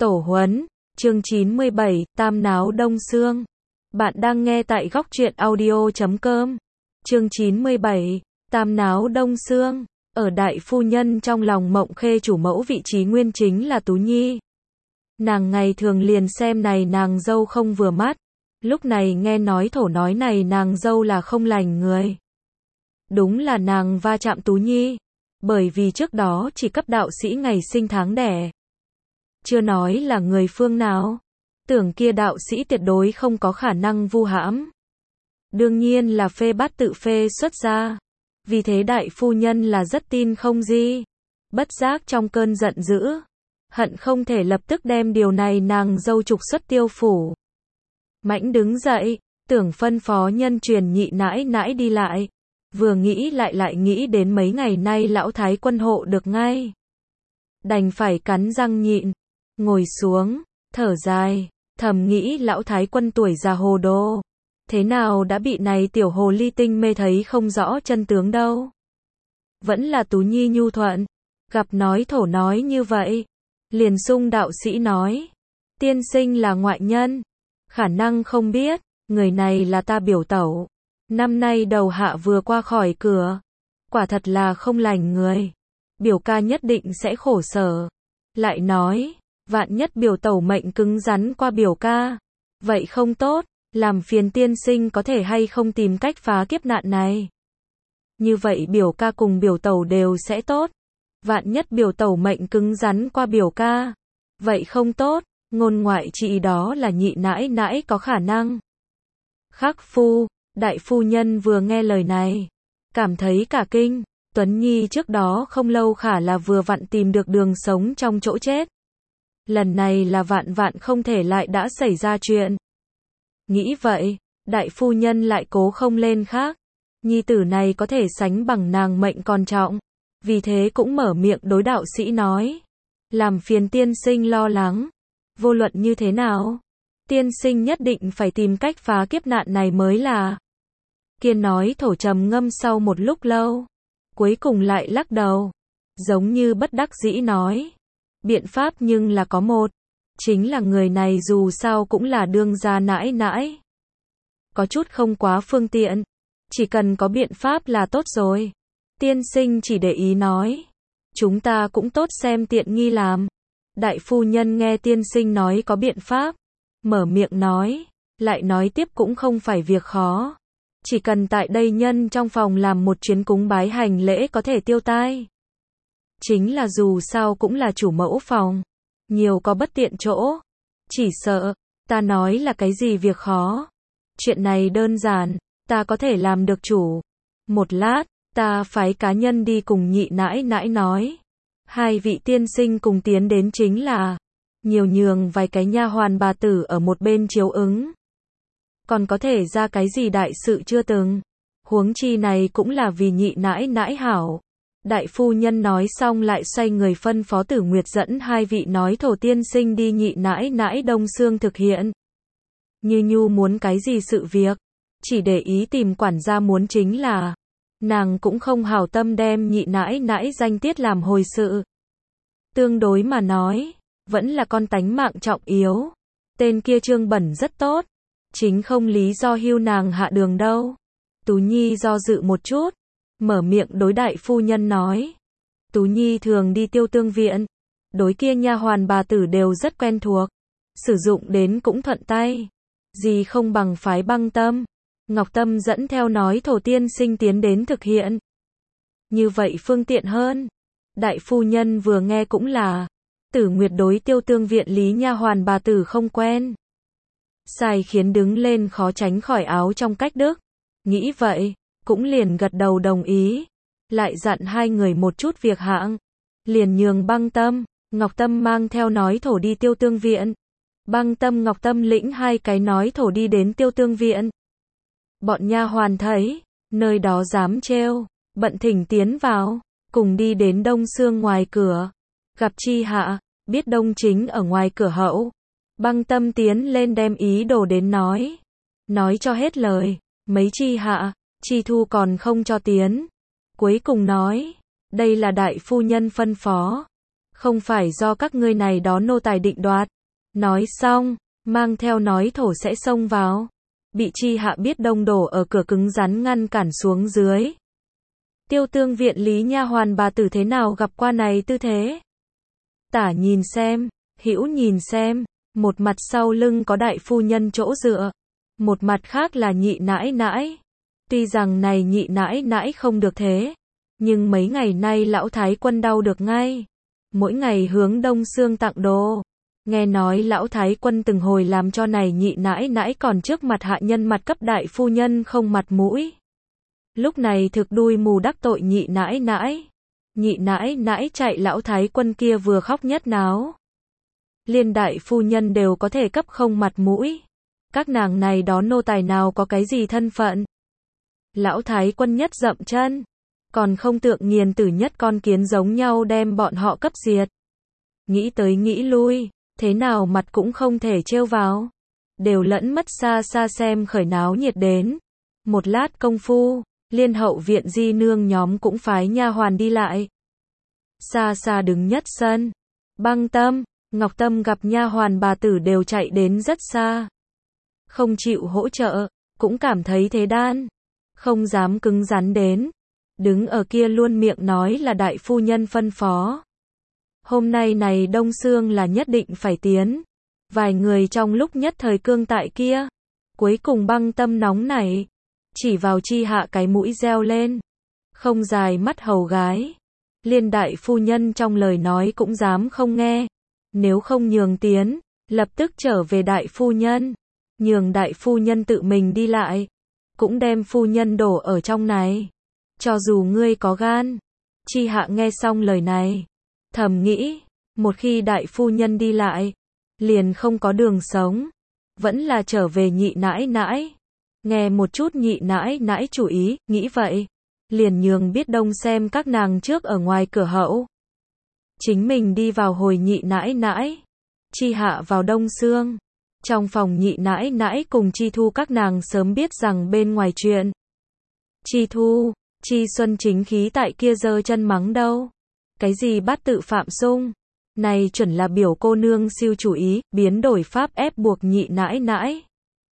Tổ huấn, chương 97, Tam Náo Đông Sương. Bạn đang nghe tại góc truyện audio.com. Chương 97, Tam Náo Đông Sương. Ở đại phu nhân trong lòng Mộng Khê chủ mẫu vị trí nguyên chính là Tú Nhi. Nàng ngày thường liền xem này nàng dâu không vừa mắt. Lúc này nghe nói thổ nói này nàng dâu là không lành người. Đúng là nàng va chạm Tú Nhi. Bởi vì trước đó chỉ cấp đạo sĩ ngày sinh tháng đẻ. Chưa nói là người phương nào. Tưởng kia đạo sĩ tuyệt đối không có khả năng vu hãm. Đương nhiên là phê bát tự phê xuất ra. Vì thế đại phu nhân là rất tin không gì. Bất giác trong cơn giận dữ. Hận không thể lập tức đem điều này nàng dâu trục xuất tiêu phủ. Mãnh đứng dậy, tưởng phân phó nhân truyền nhị nãi nãi đi lại. Vừa nghĩ lại nghĩ đến mấy ngày nay lão thái quân hộ được ngay. Đành phải cắn răng nhịn. Ngồi xuống, thở dài, thầm nghĩ lão thái quân tuổi già hồ đồ. Thế nào đã bị này tiểu hồ ly tinh mê thấy không rõ chân tướng đâu. Vẫn là Tú Nhi nhu thuận, gặp nói thổ nói như vậy. Liền sung đạo sĩ nói, tiên sinh là ngoại nhân, khả năng không biết, người này là ta biểu tẩu. Năm nay đầu hạ vừa qua khỏi cửa, quả thật là không lành người. Biểu ca nhất định sẽ khổ sở. Lại nói, vạn nhất biểu tẩu mệnh cứng rắn qua biểu ca. Vậy không tốt, làm phiền tiên sinh có thể hay không tìm cách phá kiếp nạn này. Như vậy biểu ca cùng biểu tẩu đều sẽ tốt. Vạn nhất biểu tẩu mệnh cứng rắn qua biểu ca. Vậy không tốt, ngôn ngoại trị đó là nhị nãi nãi có khả năng. Khắc phu, đại phu nhân vừa nghe lời này. Cảm thấy cả kinh, Tuấn Nhi trước đó không lâu khả là vừa vặn tìm được đường sống trong chỗ chết. Lần này là vạn vạn không thể lại đã xảy ra chuyện. Nghĩ vậy, đại phu nhân lại cố không lên khác. Nhi tử này có thể sánh bằng nàng mệnh còn trọng. Vì thế cũng mở miệng đối đạo sĩ nói. Làm phiền tiên sinh lo lắng. Vô luận như thế nào? Tiên sinh nhất định phải tìm cách phá kiếp nạn này mới là. Kiên nói thổ trầm ngâm sau một lúc lâu. Cuối cùng lại lắc đầu. Giống như bất đắc dĩ nói. Biện pháp nhưng là có một. Chính là người này dù sao cũng là đương gia nãi nãi. Có chút không quá phương tiện. Chỉ cần có biện pháp là tốt rồi. Tiên sinh chỉ để ý nói. Chúng ta cũng tốt xem tiện nghi làm. Đại phu nhân nghe tiên sinh nói có biện pháp. Mở miệng nói. Lại nói tiếp cũng không phải việc khó. Chỉ cần tại đây nhân trong phòng làm một chuyến cúng bái hành lễ có thể tiêu tai. Chính là dù sao cũng là chủ mẫu phòng. Nhiều có bất tiện chỗ. Chỉ sợ, ta nói là cái gì việc khó. Chuyện này đơn giản, ta có thể làm được chủ. Một lát, ta phái cá nhân đi cùng nhị nãi nãi nói. Hai vị tiên sinh cùng tiến đến chính là nhiều nhường vài cái nha hoàn bà tử ở một bên chiếu ứng. Còn có thể ra cái gì đại sự chưa từng. Huống chi này cũng là vì nhị nãi nãi hảo. Đại phu nhân nói xong lại xoay người phân phó Tử Nguyệt dẫn hai vị nói thổ tiên sinh đi nhị nãi nãi Đông Sương thực hiện. Như Nhu muốn cái gì sự việc, chỉ để ý tìm quản gia muốn chính là, nàng cũng không hảo tâm đem nhị nãi nãi danh tiết làm hồi sự. Tương đối mà nói, vẫn là con tánh mạng trọng yếu. Tên kia Trương Bẩn rất tốt, chính không lý do hưu nàng hạ đường đâu. Tú Nhi do dự một chút. Mở miệng đối đại phu nhân nói. Tú Nhi thường đi Tiêu Tương viện. Đối kia nha hoàn bà tử đều rất quen thuộc. Sử dụng đến cũng thuận tay. Gì không bằng phái Băng Tâm. Ngọc Tâm dẫn theo nói thổ tiên sinh tiến đến thực hiện. Như vậy phương tiện hơn. Đại phu nhân vừa nghe cũng là. Tử Nguyệt đối Tiêu Tương viện lý nha hoàn bà tử không quen. Sai khiến đứng lên khó tránh khỏi áo trong cách đức. Nghĩ vậy. Cũng liền gật đầu đồng ý. Lại dặn hai người một chút việc hạng. Liền nhường Băng Tâm, Ngọc Tâm mang theo nói thổ đi Tiêu Tương viện. Băng Tâm Ngọc Tâm lĩnh hai cái nói thổ đi đến Tiêu Tương viện. Bọn nha hoàn thấy, nơi đó dám trêu, bận thỉnh tiến vào, cùng đi đến Đông Sương ngoài cửa. Gặp chi hạ, biết Đông chính ở ngoài cửa hậu. Băng Tâm tiến lên đem ý đồ đến nói. Nói cho hết lời, mấy chi hạ. Chi thu còn không cho tiến. Cuối cùng nói, đây là đại phu nhân phân phó. Không phải do các ngươi này đó nô tài định đoạt. Nói xong, mang theo nói thổ sẽ xông vào. Bị Chi Hạ biết đông đổ ở cửa cứng rắn ngăn cản xuống dưới. Tiêu tương viện lý nha hoàn bà tử thế nào gặp qua này tư thế? Tả nhìn xem, hữu nhìn xem, một mặt sau lưng có đại phu nhân chỗ dựa, một mặt khác là nhị nãi nãi. Tuy rằng này nhị nãi nãi không được thế, nhưng mấy ngày nay lão thái quân đau được ngay. Mỗi ngày hướng Đông Xương tặng đồ. Nghe nói lão thái quân từng hồi làm cho này nhị nãi nãi còn trước mặt hạ nhân mặt cấp đại phu nhân không mặt mũi. Lúc này thực đuôi mù đắc tội nhị nãi nãi. Nhị nãi nãi chạy lão thái quân kia vừa khóc nhất náo. Liên đại phu nhân đều có thể cấp không mặt mũi. Các nàng này đó nô tài nào có cái gì thân phận. Lão thái quân nhất dậm chân. Còn không tượng nghiền tử nhất con kiến giống nhau đem bọn họ cấp diệt. Nghĩ tới nghĩ lui, thế nào mặt cũng không thể trêu vào. Đều lẫn mất xa xa xem khởi náo nhiệt đến. Một lát công phu, liên hậu viện di nương nhóm cũng phái nha hoàn đi lại. Xa xa đứng nhất sân. Băng Tâm, Ngọc Tâm gặp nha hoàn bà tử đều chạy đến rất xa. Không chịu hỗ trợ, cũng cảm thấy thế đan. Không dám cứng rắn đến. Đứng ở kia luôn miệng nói là đại phu nhân phân phó. Hôm nay này Đông Xương là nhất định phải tiến. Vài người trong lúc nhất thời cương tại kia. Cuối cùng Băng Tâm nóng nảy. Chỉ vào Chi Hạ cái mũi reo lên. Không dài mắt hầu gái. Liên đại phu nhân trong lời nói cũng dám không nghe. Nếu không nhường tiến, lập tức trở về đại phu nhân. Nhường đại phu nhân tự mình đi lại. Cũng đem phu nhân đổ ở trong này. Cho dù ngươi có gan. Chi Hạ nghe xong lời này. Thầm nghĩ, một khi đại phu nhân đi lại, liền không có đường sống. Vẫn là trở về nhị nãi nãi. Nghe một chút nhị nãi nãi chủ ý, nghĩ vậy. Liền nhường biết đông xem các nàng trước ở ngoài cửa hậu. Chính mình đi vào hồi nhị nãi nãi. Chi Hạ vào Đông Xương. Trong phòng nhị nãi nãi cùng Chi Thu các nàng sớm biết rằng bên ngoài chuyện. Chi Thu, Chi Xuân chính khí tại kia giơ chân mắng đâu. Cái gì bắt tự phạm sung. Này chuẩn là biểu cô nương siêu chủ ý, biến đổi pháp ép buộc nhị nãi nãi.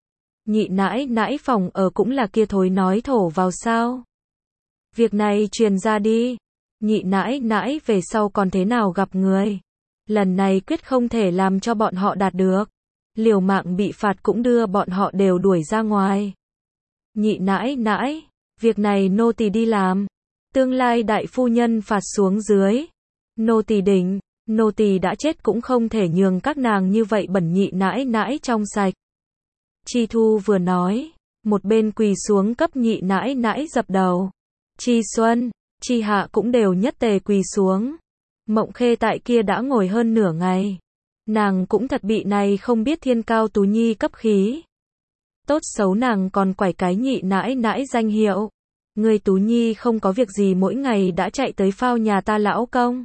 Nhị nãi nãi phòng ở cũng là kia thối nói thổ vào sao. Việc này truyền ra đi. Nhị nãi nãi về sau còn thế nào gặp người. Lần này quyết không thể làm cho bọn họ đạt được. Liều mạng bị phạt cũng đưa bọn họ đều đuổi ra ngoài. Nhị nãi nãi, việc này nô tỳ đi làm. Tương lai đại phu nhân phạt xuống dưới. Nô tỳ định, nô tỳ đã chết cũng không thể nhường các nàng như vậy bẩn nhị nãi nãi trong sạch. Chi Thu vừa nói, một bên quỳ xuống cấp nhị nãi nãi dập đầu. Chi Xuân, Chi Hạ cũng đều nhất tề quỳ xuống. Mộng Khê tại kia đã ngồi hơn nửa ngày. Nàng cũng thật bị này không biết thiên cao tú nhi cấp khí. Tốt xấu nàng còn quải cái nhị nãi nãi danh hiệu. Ngươi Tú Nhi không có việc gì mỗi ngày đã chạy tới phao nhà ta lão công.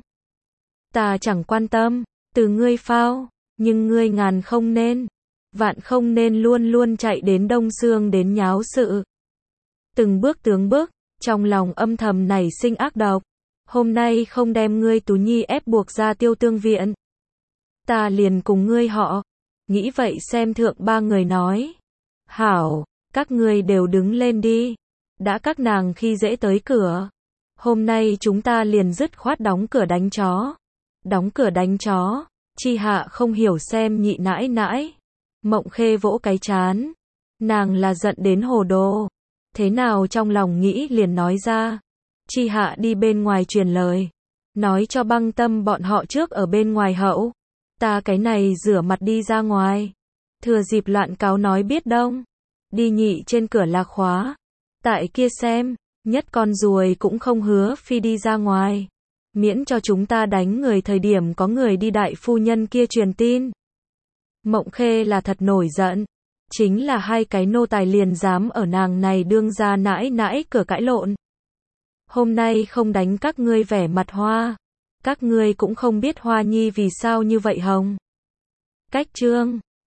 Ta chẳng quan tâm, từ ngươi phao, nhưng ngươi ngàn không nên, vạn không nên luôn luôn chạy đến Đông Xương đến nháo sự. Từng bước tướng bước, trong lòng âm thầm nảy sinh ác độc. Hôm nay không đem ngươi Tú Nhi ép buộc ra Tiêu Tương viện. Ta liền cùng ngươi họ. Nghĩ vậy xem thượng ba người nói. Hảo, các ngươi đều đứng lên đi. Đã các nàng khi dễ tới cửa. Hôm nay chúng ta liền dứt khoát đóng cửa đánh chó. Đóng cửa đánh chó. Chi Hạ không hiểu xem nhị nãi nãi. Mộng Khê vỗ cái chán. Nàng là giận đến hồ đồ. Thế nào trong lòng nghĩ liền nói ra. Chi Hạ đi bên ngoài truyền lời. Nói cho Băng Tâm bọn họ trước ở bên ngoài hậu. Ta cái này rửa mặt đi ra ngoài. Thừa dịp loạn cáo nói biết đông. Đi nhị trên cửa là khóa. Tại kia xem, nhất con ruồi cũng không hứa phi đi ra ngoài. Miễn cho chúng ta đánh người thời điểm có người đi đại phu nhân kia truyền tin. Mộng Khê là thật nổi giận. Chính là hai cái nô tài liền dám ở nàng này đương ra nãi nãi cửa cãi lộn. Hôm nay không đánh các ngươi vẻ mặt hoa. Các ngươi cũng không biết Hoa Nhi vì sao như vậy hồng. Cách chương